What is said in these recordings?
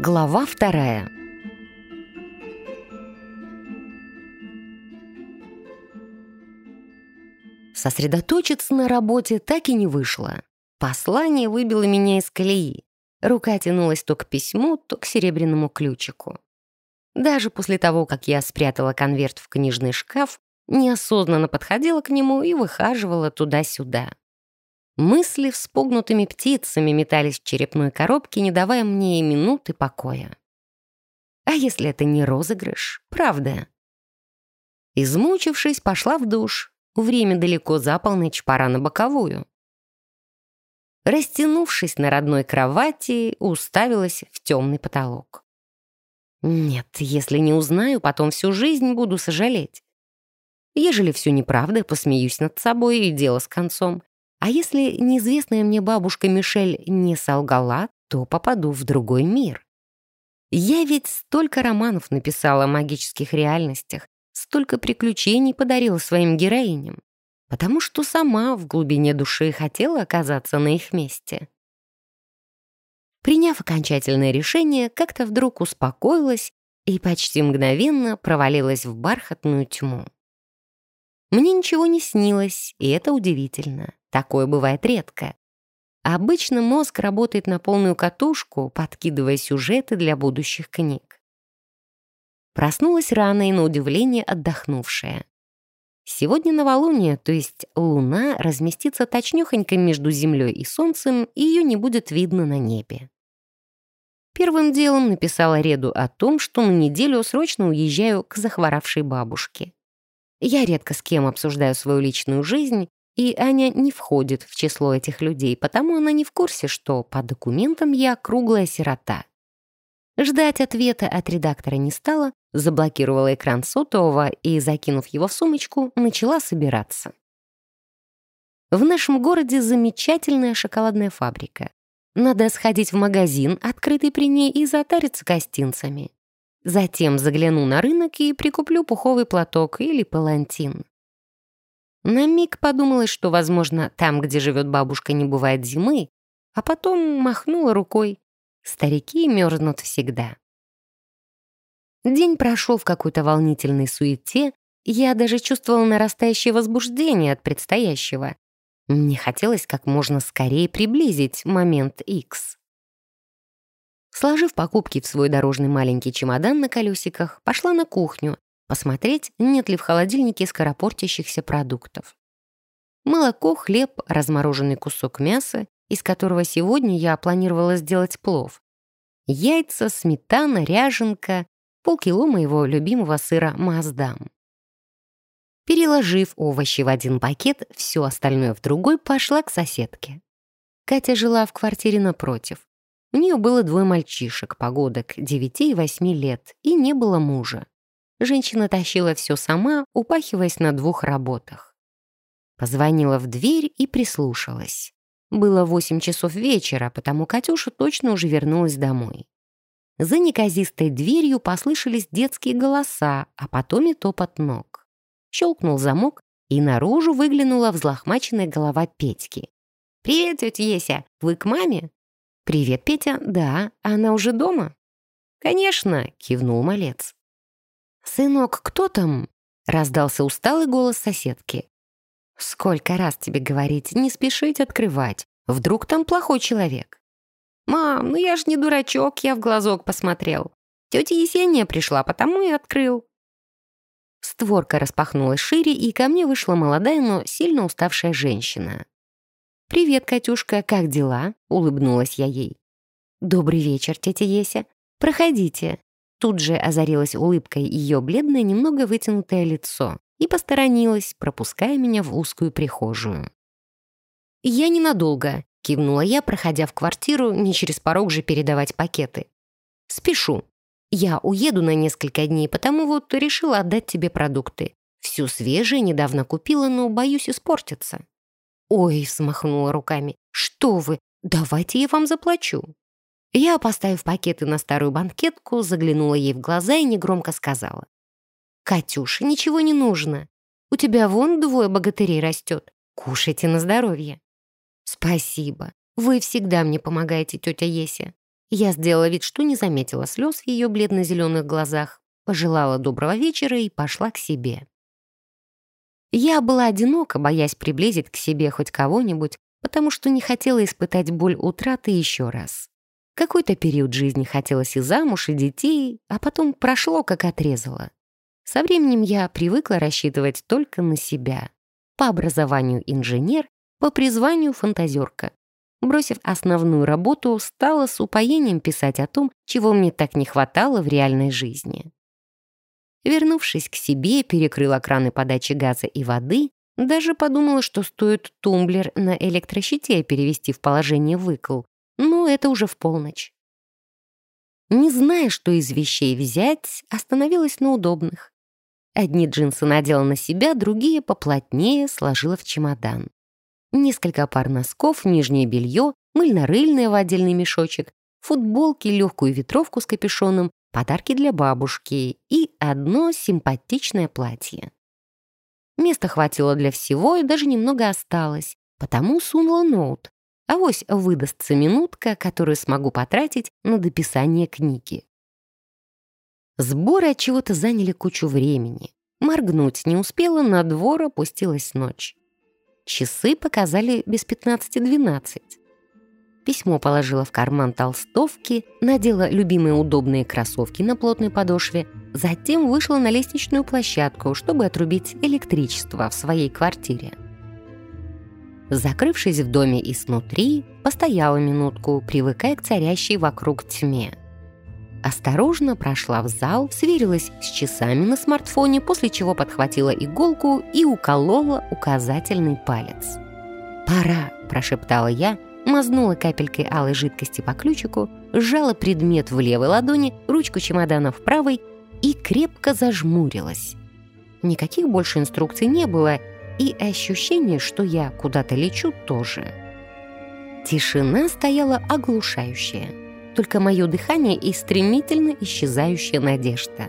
Глава 2. Сосредоточиться на работе так и не вышло. Послание выбило меня из колеи. Рука тянулась то к письму, то к серебряному ключику. Даже после того, как я спрятала конверт в книжный шкаф, неосознанно подходила к нему и выхаживала туда-сюда. Мысли вспугнутыми птицами метались в черепной коробке, не давая мне и минуты покоя. А если это не розыгрыш? Правда? Измучившись, пошла в душ. Время далеко за полночь, пора на боковую. Растянувшись на родной кровати, уставилась в темный потолок. Нет, если не узнаю, потом всю жизнь буду сожалеть. Ежели все неправда, посмеюсь над собой и дело с концом. А если неизвестная мне бабушка Мишель не солгала, то попаду в другой мир. Я ведь столько романов написала о магических реальностях, столько приключений подарила своим героиням, потому что сама в глубине души хотела оказаться на их месте. Приняв окончательное решение, как-то вдруг успокоилась и почти мгновенно провалилась в бархатную тьму. Мне ничего не снилось, и это удивительно. Такое бывает редко. Обычно мозг работает на полную катушку, подкидывая сюжеты для будущих книг. Проснулась рано и, на удивление, отдохнувшая. Сегодня новолуние, то есть луна, разместится точнёхонько между землей и солнцем, и ее не будет видно на небе. Первым делом написала Реду о том, что на неделю срочно уезжаю к захворавшей бабушке. Я редко с кем обсуждаю свою личную жизнь, и Аня не входит в число этих людей, потому она не в курсе, что по документам я круглая сирота. Ждать ответа от редактора не стала, заблокировала экран сотового и, закинув его в сумочку, начала собираться. В нашем городе замечательная шоколадная фабрика. Надо сходить в магазин, открытый при ней, и затариться гостинцами. Затем загляну на рынок и прикуплю пуховый платок или палантин. На миг подумалось, что, возможно, там, где живет бабушка, не бывает зимы, а потом махнула рукой. Старики мерзнут всегда. День прошел в какой-то волнительной суете, я даже чувствовала нарастающее возбуждение от предстоящего. Мне хотелось как можно скорее приблизить момент X. Сложив покупки в свой дорожный маленький чемодан на колесиках, пошла на кухню, посмотреть, нет ли в холодильнике скоропортящихся продуктов. Молоко, хлеб, размороженный кусок мяса, из которого сегодня я планировала сделать плов. Яйца, сметана, ряженка, полкило моего любимого сыра Маасдам. Переложив овощи в один пакет, все остальное в другой, пошла к соседке. Катя жила в квартире напротив. У нее было 2 мальчишек, погодок 9 и 8 лет, и не было мужа. Женщина тащила все сама, упахиваясь на 2 работах. Позвонила в дверь и прислушалась. Было 8 часов вечера, потому Катюша точно уже вернулась домой. За неказистой дверью послышались детские голоса, а потом и топот ног. Щелкнул замок, и наружу выглянула взлохмаченная голова Петьки. «Привет, тетя Еся, вы к маме?» «Привет, Петя, да, она уже дома?» «Конечно», — кивнул малец. «Сынок, кто там?» — раздался усталый голос соседки. «Сколько раз тебе говорить, не спешить открывать. Вдруг там плохой человек?» «Мам, ну я ж не дурачок, я в глазок посмотрел. Тетя Есения пришла, потому и открыл». Створка распахнулась шире, и ко мне вышла молодая, но сильно уставшая женщина. «Привет, Катюшка, как дела?» — улыбнулась я ей. «Добрый вечер, тетя Еся. Проходите». Тут же озарилась улыбкой ее бледное, немного вытянутое лицо и посторонилась, пропуская меня в узкую прихожую. «Я ненадолго», — кивнула я, проходя в квартиру, не через порог же передавать пакеты. «Спешу. Я уеду на несколько дней, потому вот решила отдать тебе продукты. Все свежее, недавно купила, но боюсь испортиться». «Ой», — взмахнула руками, — «что вы, давайте я вам заплачу». Я, поставив пакеты на старую банкетку, заглянула ей в глаза и негромко сказала: «Катюша, ничего не нужно. У тебя вон 2 богатырей растет. Кушайте на здоровье». «Спасибо. Вы всегда мне помогаете, тетя Еся. Я сделала вид, что не заметила слез в ее бледно-зеленых глазах, пожелала доброго вечера и пошла к себе. Я была одинока, боясь приблизить к себе хоть кого-нибудь, потому что не хотела испытать боль утраты еще раз. Какой-то период жизни хотелось и замуж, и детей, а потом прошло, как отрезало. Со временем я привыкла рассчитывать только на себя. По образованию инженер, по призванию фантазерка. Бросив основную работу, стала с упоением писать о том, чего мне так не хватало в реальной жизни. Вернувшись к себе, перекрыла краны подачи газа и воды, даже подумала, что стоит тумблер на электрощите перевести в положение выкл, но это уже в полночь. Не зная, что из вещей взять, остановилась на удобных. Одни джинсы надела на себя, другие поплотнее сложила в чемодан. Несколько пар носков, нижнее белье, мыльно-рыльное в отдельный мешочек, футболки, легкую ветровку с капюшоном, подарки для бабушки и одно симпатичное платье. Места хватило для всего и даже немного осталось, потому сунула ноут. Авось выдастся минутка, которую смогу потратить на дописание книги. Сборы от чего-то заняли кучу времени. Моргнуть не успела, на двор опустилась ночь. Часы показали без 15:12. Письмо положила в карман толстовки, надела любимые удобные кроссовки на плотной подошве, затем вышла на лестничную площадку, чтобы отрубить электричество в своей квартире. Закрывшись в доме и снутри, постояла минутку, привыкая к царящей вокруг тьме. Осторожно прошла в зал, сверилась с часами на смартфоне, после чего подхватила иголку и уколола указательный палец. «Пора», – прошептала я, мазнула капелькой алой жидкости по ключику, сжала предмет в левой ладони, ручку чемодана в правой и крепко зажмурилась. Никаких больше инструкций не было, и ощущение, что я куда-то лечу, тоже. Тишина стояла оглушающая. Только мое дыхание и стремительно исчезающая надежда.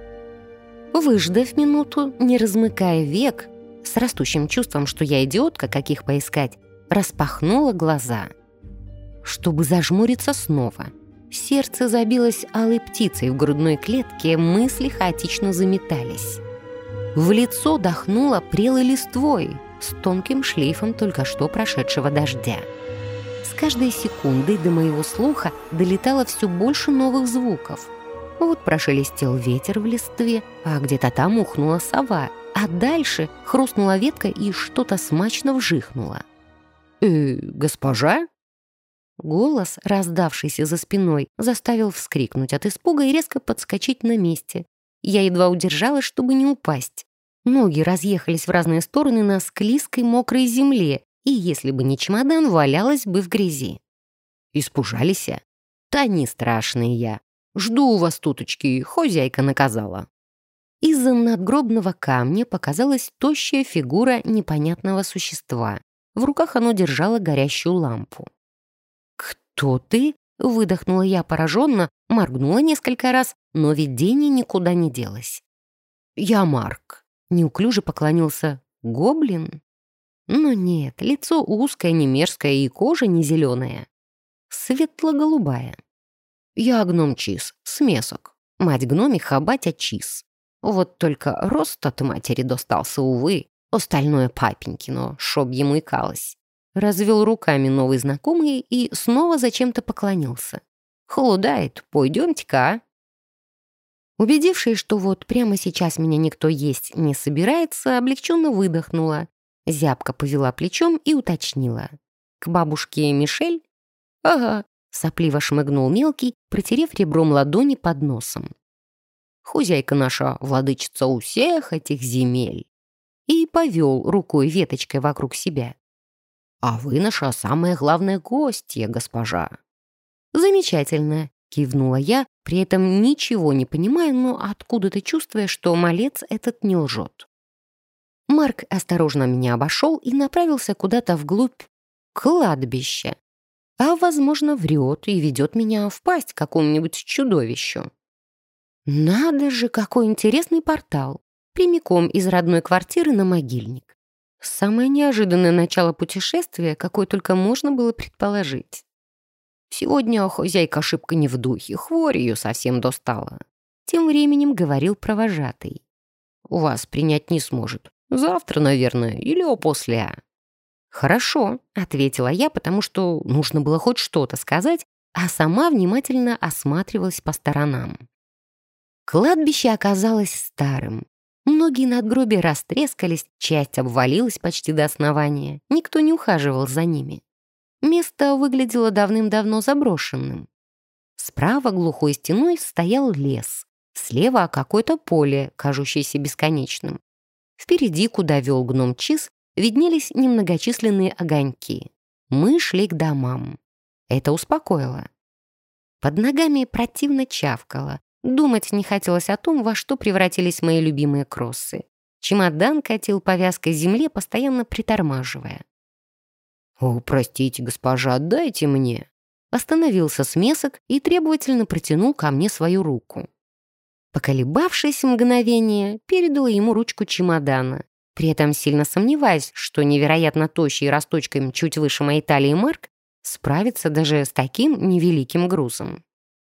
Выждав минуту, не размыкая век, с растущим чувством, что я идиотка, каких поискать, распахнула глаза. Чтобы зажмуриться снова. Сердце забилось алой птицей в грудной клетке, мысли хаотично заметались. В лицо дохнуло прелой листвой с тонким шлейфом только что прошедшего дождя. С каждой секундой до моего слуха долетало все больше новых звуков. Вот прошелестел ветер в листве, а где-то там ухнула сова, а дальше хрустнула ветка и что-то смачно вжихнуло. Госпожа?» Голос, раздавшийся за спиной, заставил вскрикнуть от испуга и резко подскочить на месте. Я едва удержалась, чтобы не упасть. Ноги разъехались в разные стороны на склизкой мокрой земле, и если бы не чемодан, валялась бы в грязи. «Испужались? Та не страшный я. Жду у вас туточки, хозяйка наказала». Из-за надгробного камня показалась тощая фигура непонятного существа. В руках оно держало горящую лампу. «Кто ты?» — выдохнула я пораженно, моргнула несколько раз, но видение никуда не делось. «Я Марк», — неуклюже поклонился. «Гоблин?» Но нет, лицо узкое, не мерзкое и кожа не зеленая. Светло-голубая. «Я гном Чиз, смесок. Мать гномиха, батя Чиз. Вот только рост от матери достался, увы, остальное папенькино, шоб ему икалось». Развел руками новый знакомый и снова зачем-то поклонился. «Холодает, пойдемте-ка, а?» Убедившись, что вот прямо сейчас меня никто есть не собирается, облегченно выдохнула. Зябко повела плечом и уточнила. «К бабушке Мишель?» «Ага», — сопливо шмыгнул мелкий, протерев ребром ладони под носом. «Хозяйка наша, владычица у всех этих земель». И повел рукой веточкой вокруг себя. «А вы наша самая главная гостья, госпожа». «Замечательно», — кивнула я, при этом ничего не понимая, но откуда-то чувствуя, что малец этот не лжет. Марк осторожно меня обошел и направился куда-то вглубь кладбища. А, возможно, врет и ведет меня в пасть какому-нибудь чудовищу. Надо же, какой интересный портал. Прямиком из родной квартиры на могильник. Самое неожиданное начало путешествия, какое только можно было предположить. Сегодня хозяйка шибко не в духе, хворь ее совсем достала. Тем временем говорил провожатый. У вас принять не сможет. Завтра, наверное, или опосля. «Хорошо», — ответила я, потому что нужно было хоть что-то сказать, а сама внимательно осматривалась по сторонам. Кладбище оказалось старым. Многие надгробия растрескались, часть обвалилась почти до основания. Никто не ухаживал за ними. Место выглядело давным-давно заброшенным. Справа глухой стеной стоял лес. Слева какое-то поле, кажущееся бесконечным. Впереди, куда вел гном Чиз, виднелись немногочисленные огоньки. Мы шли к домам. Это успокоило. Под ногами противно чавкало. Думать не хотелось о том, во что превратились мои любимые кроссы. Чемодан катил по вязкой земле, постоянно притормаживая. «О, простите, госпожа, дайте мне!» Остановился смесок и требовательно протянул ко мне свою руку. Поколебавшись мгновение, передала ему ручку чемодана, при этом сильно сомневаясь, что невероятно тощий росточком чуть выше моей талии Марк справится даже с таким невеликим грузом.